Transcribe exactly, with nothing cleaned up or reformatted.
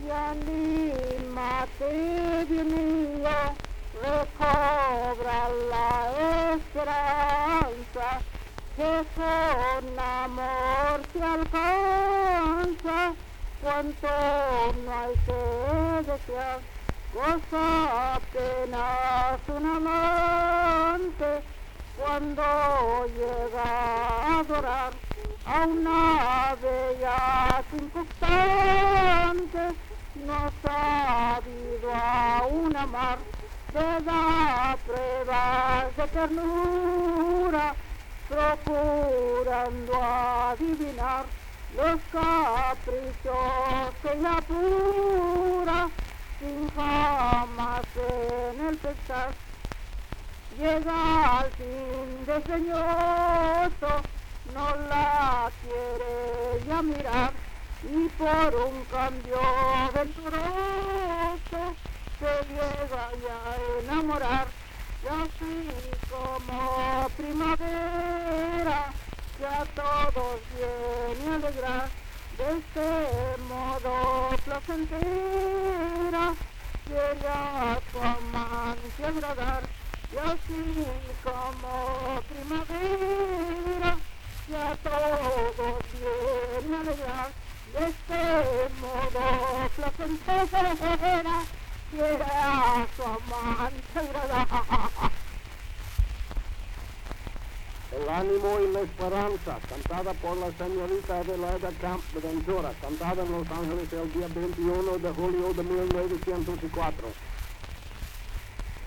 que anímate, Dios mío, recobra la esperanza, que con amor se alcanza, cuanto no hay que desear, goza apenas un amante, cuando llega a adorar a una bella circunstante, no sabido aún amar, te da pruebas de ternura, procurando adivinar los caprichos que ella apura, sin jamás en el pensar. Llega al fin desdeñoso, no la quiere ya mirar, y por un cambio venturoso se llega ya a enamorar, y así como primavera que a todos viene a alegrar, de este modo placentera quiere a su amante agradar, y así como primavera que a todos viene a alegrar, de este modo placentera quiere a su amante agradar. El ánimo y la esperanza, cantada por la señorita Adelaida Camp de Ventura, cantada en Los Ángeles el día veintiuno de julio de mil novecientos cuatro.